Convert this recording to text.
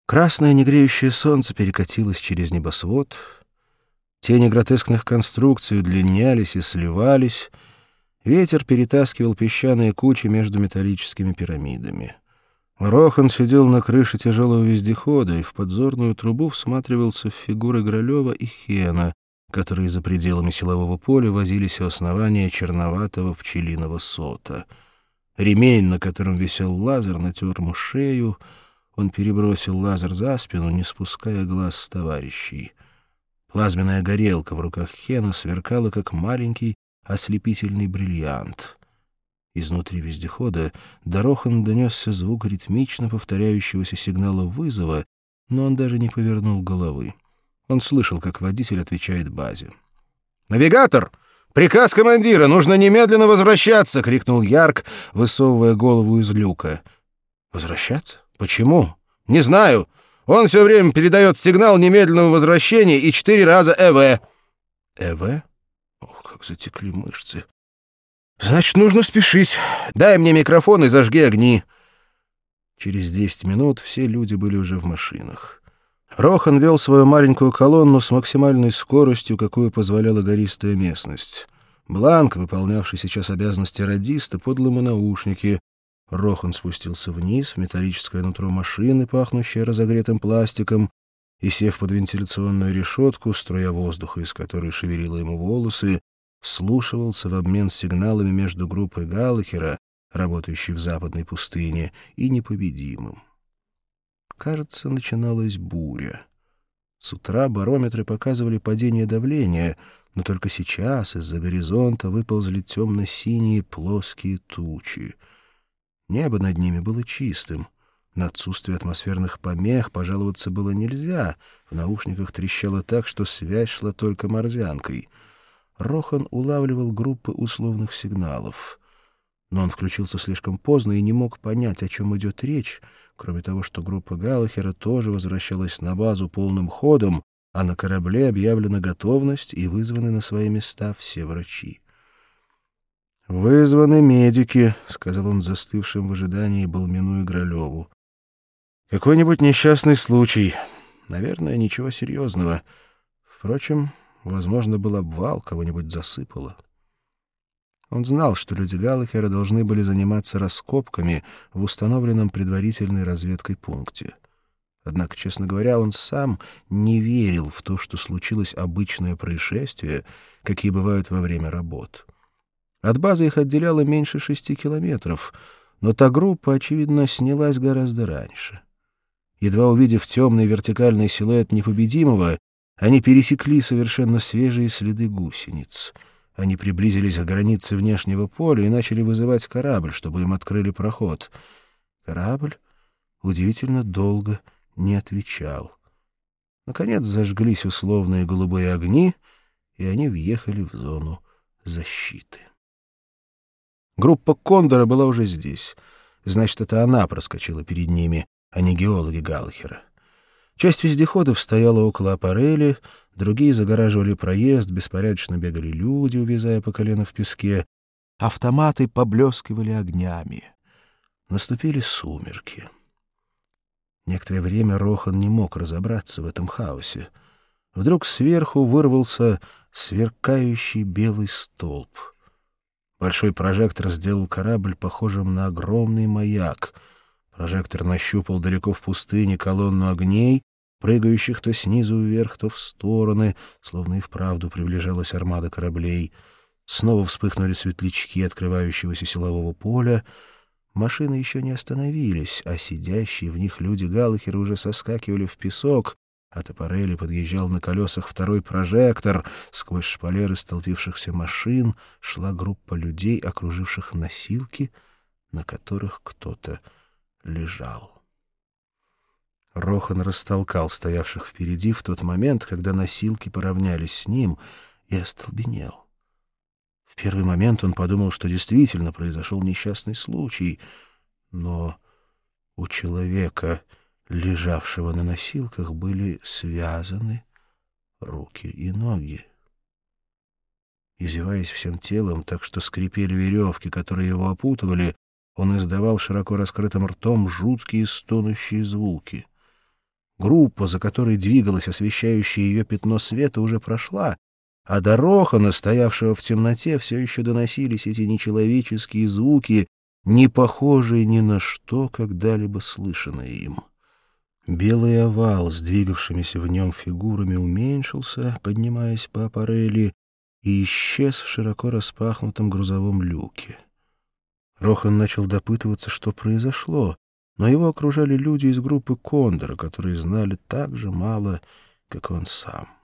Красное негреющее солнце перекатилось через небосвод. Тени гротескных конструкций удлинялись и сливались. Ветер перетаскивал песчаные кучи между металлическими пирамидами. Рохан сидел на крыше тяжелого вездехода и в подзорную трубу всматривался в фигуры Гролева и Хена, которые за пределами силового поля возились у основания черноватого пчелиного сота. Ремень, на котором висел лазер, натер ему шею. Он перебросил лазер за спину, не спуская глаз с товарищей. Плазменная горелка в руках Хена сверкала, как маленький ослепительный бриллиант. Изнутри вездехода до Рохана донесся звук ритмично повторяющегося сигнала вызова, но он даже не повернул головы. Он слышал, как водитель отвечает базе. «Навигатор! Приказ командира! Нужно немедленно возвращаться!» — крикнул Ярк, высовывая голову из люка. «Возвращаться? Почему?» «Не знаю. Он все время передает сигнал немедленного возвращения и 4 раза ЭВ». «ЭВ? Ох, как затекли мышцы. Значит, нужно спешить. Дай мне микрофон и зажги огни». Через 10 минут все люди были уже в машинах. Рохан вел свою маленькую колонну с максимальной скоростью, какую позволяла гористая местность. Бланк, выполнявший сейчас обязанности радиста, подал ему наушники. Рохан спустился вниз в металлическое нутро машины, пахнущее разогретым пластиком, и, сев под вентиляционную решетку, струя воздуха, из которой шевелила ему волосы, вслушивался в обмен сигналами между группой Галлахера, работающей в западной пустыне, и непобедимым. Кажется, начиналась буря. С утра барометры показывали падение давления, но только сейчас из-за горизонта выползли темно-синие плоские тучи. Небо над ними было чистым. На отсутствие атмосферных помех пожаловаться было нельзя. В наушниках трещало так, что связь шла только морзянкой. Рохан улавливал группы условных сигналов. Но он включился слишком поздно и не мог понять, о чем идет речь, кроме того, что группа Галлахера тоже возвращалась на базу полным ходом, а на корабле объявлена готовность и вызваны на свои места все врачи. «Вызваны медики», — сказал он застывшим в ожидании Балмину и Гролеву. «Какой-нибудь несчастный случай. Наверное, ничего серьезного. Впрочем, возможно, был обвал, кого-нибудь засыпало». Он знал, что люди Галлахера должны были заниматься раскопками в установленном предварительной разведкой пункте. Однако, честно говоря, он сам не верил в то, что случилось обычное происшествие, какие бывают во время работ. От базы их отделяло меньше 6 километров, но та группа, очевидно, снялась гораздо раньше. Едва увидев темный вертикальный силуэт непобедимого, они пересекли совершенно свежие следы гусениц. Они приблизились к границе внешнего поля и начали вызывать корабль, чтобы им открыли проход. Корабль удивительно долго не отвечал. Наконец зажглись условные голубые огни, и они въехали в зону защиты. Группа «Кондора» была уже здесь. Значит, это она проскочила перед ними, а не геологи Галлахера. Часть вездеходов стояла около аппарели, другие загораживали проезд, беспорядочно бегали люди, увязая по колено в песке. Автоматы поблескивали огнями. Наступили сумерки. Некоторое время Рохан не мог разобраться в этом хаосе. Вдруг сверху вырвался сверкающий белый столб. Большой прожектор сделал корабль похожим на огромный маяк. Прожектор нащупал далеко в пустыне колонну огней, прыгающих то снизу вверх, то в стороны, словно и вправду приближалась армада кораблей. Снова вспыхнули светлячки открывающегося силового поля. Машины еще не остановились, а сидящие в них люди Галлахера уже соскакивали в песок. От аппарели подъезжал на колесах второй прожектор. Сквозь шпалеры столпившихся машин шла группа людей, окруживших носилки, на которых кто-то лежал. Рохан растолкал стоявших впереди в тот момент, когда носилки поравнялись с ним, и остолбенел. В первый момент он подумал, что действительно произошел несчастный случай, но у человека, лежавшего на носилках, были связаны руки и ноги. Извиваясь всем телом, так что скрипели веревки, которые его опутывали, он издавал широко раскрытым ртом жуткие стонущие звуки. Группа, за которой двигалось освещающее ее пятно света, уже прошла, а до Рохана, стоявшего в темноте, все еще доносились эти нечеловеческие звуки, не похожие ни на что, когда-либо слышанное им. Белый овал с двигавшимися в нем фигурами уменьшился, поднимаясь по аппарели, и исчез в широко распахнутом грузовом люке. Рохан начал допытываться, что произошло, но его окружали люди из группы Кондора, которые знали так же мало, как он сам.